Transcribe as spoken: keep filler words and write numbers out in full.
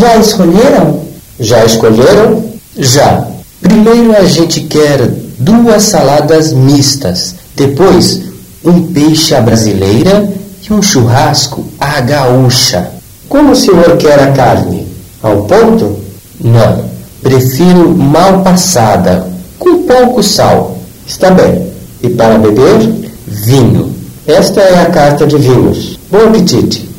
Já escolheram? Já escolheram? Já. Primeiro a gente quer duas saladas mistas. Depois, um peixe à brasileira e um churrasco à gaúcha. Como o senhor quer a carne? Ao ponto? Não. Prefiro mal passada, com pouco sal. Está bem. E para beber? Vinho. Esta é a carta de vinhos. Bom apetite.